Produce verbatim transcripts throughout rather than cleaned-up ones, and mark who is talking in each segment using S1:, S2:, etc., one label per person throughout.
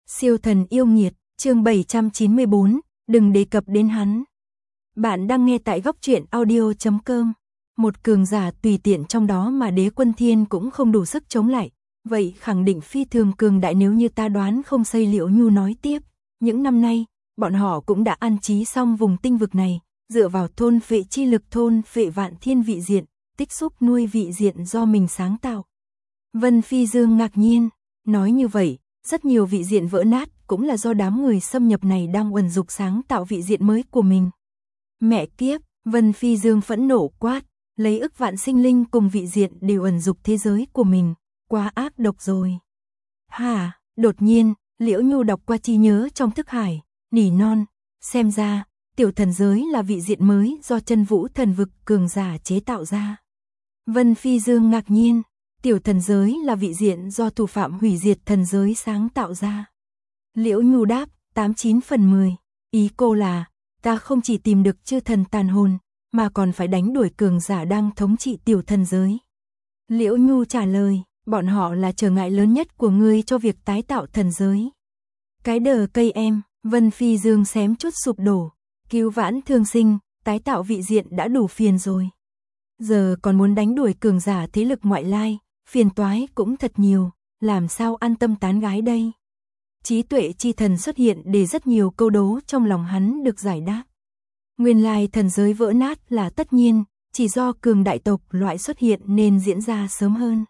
S1: Siêu thần yêu nghiệt, chương bảy trăm chín mươi bốn, đừng đề cập đến hắn. Bạn đang nghe tại góc truyện audio chấm com. Một cường giả tùy tiện trong đó mà Đế Quân Thiên cũng không đủ sức chống lại, vậy khẳng định phi thường cường đại. Nếu như ta đoán không sai, Liễu Nhu nói tiếp, những năm nay, bọn họ cũng đã an trí xong vùng tinh vực này, dựa vào thôn phệ chi lực thôn phệ vạn thiên vị diện, tích xúc nuôi vị diện do mình sáng tạo. Vân Phi Dương ngạc nhiên, nói như vậy, rất nhiều vị diện vỡ nát cũng là do đám người xâm nhập này đang uẩn dục sáng tạo vị diện mới của mình. Mẹ kiếp, Vân Phi Dương phẫn nộ quát, lấy ức vạn sinh linh cùng vị diện đều uẩn dục thế giới của mình, quá ác độc rồi. Hả, đột nhiên, Liễu Nhu đọc qua trí nhớ trong thức hải, nỉ non, xem ra, tiểu thần giới là vị diện mới do chân vũ thần vực cường giả chế tạo ra. Vân Phi Dương ngạc nhiên, tiểu thần giới là vị diện do thủ phạm hủy diệt thần giới sáng tạo ra. Liễu Nhu đáp, tám chín phần mười, ý cô là, ta không chỉ tìm được chư thần tàn hồn, mà còn phải đánh đuổi cường giả đang thống trị tiểu thần giới. Liễu Nhu trả lời, bọn họ là trở ngại lớn nhất của ngươi cho việc tái tạo thần giới. Cái đờ cây em, Vân Phi Dương xém chút sụp đổ, cứu vãn thương sinh, tái tạo vị diện đã đủ phiền rồi. Giờ còn muốn đánh đuổi cường giả thế lực ngoại lai, phiền toái cũng thật nhiều, làm sao an tâm tán gái đây. Trí tuệ chi thần xuất hiện để rất nhiều câu đố trong lòng hắn được giải đáp. Nguyên lai thần giới vỡ nát là tất nhiên, chỉ do cường đại tộc loại xuất hiện nên diễn ra sớm hơn.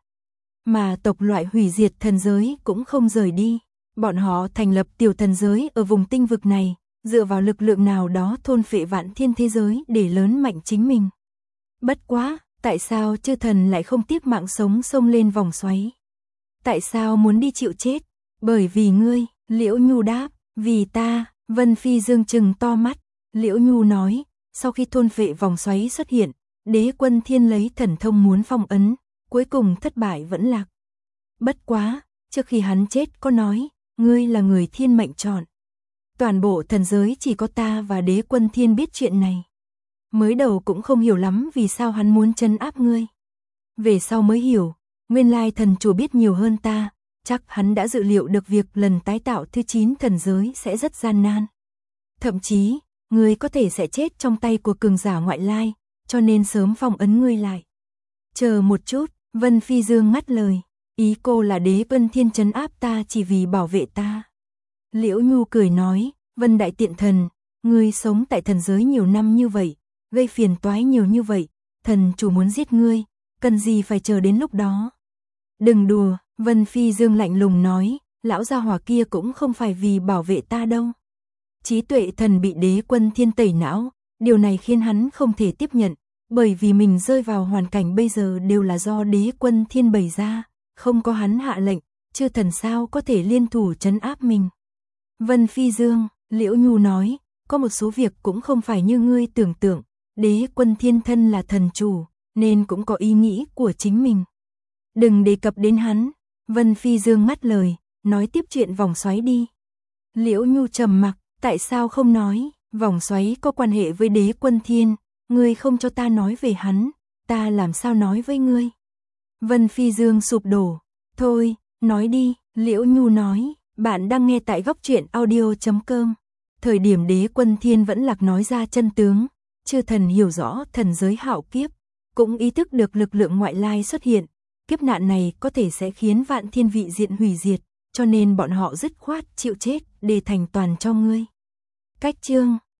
S1: Mà tộc loại hủy diệt thần giới cũng không rời đi, bọn họ thành lập tiểu thần giới ở vùng tinh vực này, dựa vào lực lượng nào đó thôn phệ vạn thiên thế giới để lớn mạnh chính mình. Bất quá, tại sao chư thần lại không tiếc mạng sống xông lên vòng xoáy? Tại sao muốn đi chịu chết? Bởi vì ngươi, Liễu Nhu đáp, vì ta. Vân Phi Dương trừng to mắt, Liễu Nhu nói, sau khi thôn phệ vòng xoáy xuất hiện, Đế Quân Thiên lấy thần thông muốn phong ấn, cuối cùng thất bại vẫn lạc. Bất quá, trước khi hắn chết có nói, ngươi là người thiên mệnh chọn. Toàn bộ thần giới chỉ có ta và Đế Quân Thiên biết chuyện này. Mới đầu cũng không hiểu lắm vì sao hắn muốn trấn áp ngươi. Về sau mới hiểu, nguyên lai thần chủ biết nhiều hơn ta, chắc hắn đã dự liệu được việc lần tái tạo thứ chín thần giới sẽ rất gian nan. Thậm chí, ngươi có thể sẽ chết trong tay của cường giả ngoại lai, cho nên sớm phong ấn ngươi lại. Chờ một chút, Vân Phi Dương ngắt lời, ý cô là Đế Quân Thiên trấn áp ta chỉ vì bảo vệ ta. Liễu Nhu cười nói, Vân Đại Tiện Thần, ngươi sống tại thần giới nhiều năm như vậy, gây phiền toái nhiều như vậy, thần chủ muốn giết ngươi, cần gì phải chờ đến lúc đó. Đừng đùa, Vân Phi Dương lạnh lùng nói, lão gia hỏa kia cũng không phải vì bảo vệ ta đâu. Trí tuệ thần bị Đế Quân Thiên tẩy não, điều này khiến hắn không thể tiếp nhận, bởi vì mình rơi vào hoàn cảnh bây giờ đều là do Đế Quân Thiên bày ra, không có hắn hạ lệnh, chư thần sao có thể liên thủ trấn áp mình. Vân Phi Dương, Liễu Nhu nói, có một số việc cũng không phải như ngươi tưởng tượng, Đế Quân Thiên thân là thần chủ, nên cũng có ý nghĩ của chính mình. Đừng đề cập đến hắn, Vân Phi Dương ngắt lời, nói tiếp chuyện vòng xoáy đi. Liễu Nhu trầm mặc, tại sao không nói, vòng xoáy có quan hệ với Đế Quân Thiên, ngươi không cho ta nói về hắn, ta làm sao nói với ngươi. Vân Phi Dương sụp đổ, thôi, nói đi, Liễu Nhu nói, bạn đang nghe tại góc truyện audio chấm com. Thời điểm Đế Quân Thiên vẫn lạc nói ra chân tướng, chư thần hiểu rõ thần giới hạo kiếp, cũng ý thức được lực lượng ngoại lai xuất hiện, kiếp nạn này có thể sẽ khiến vạn thiên vị diện hủy diệt, cho nên bọn họ dứt khoát chịu chết để thành toàn cho ngươi. Cách chương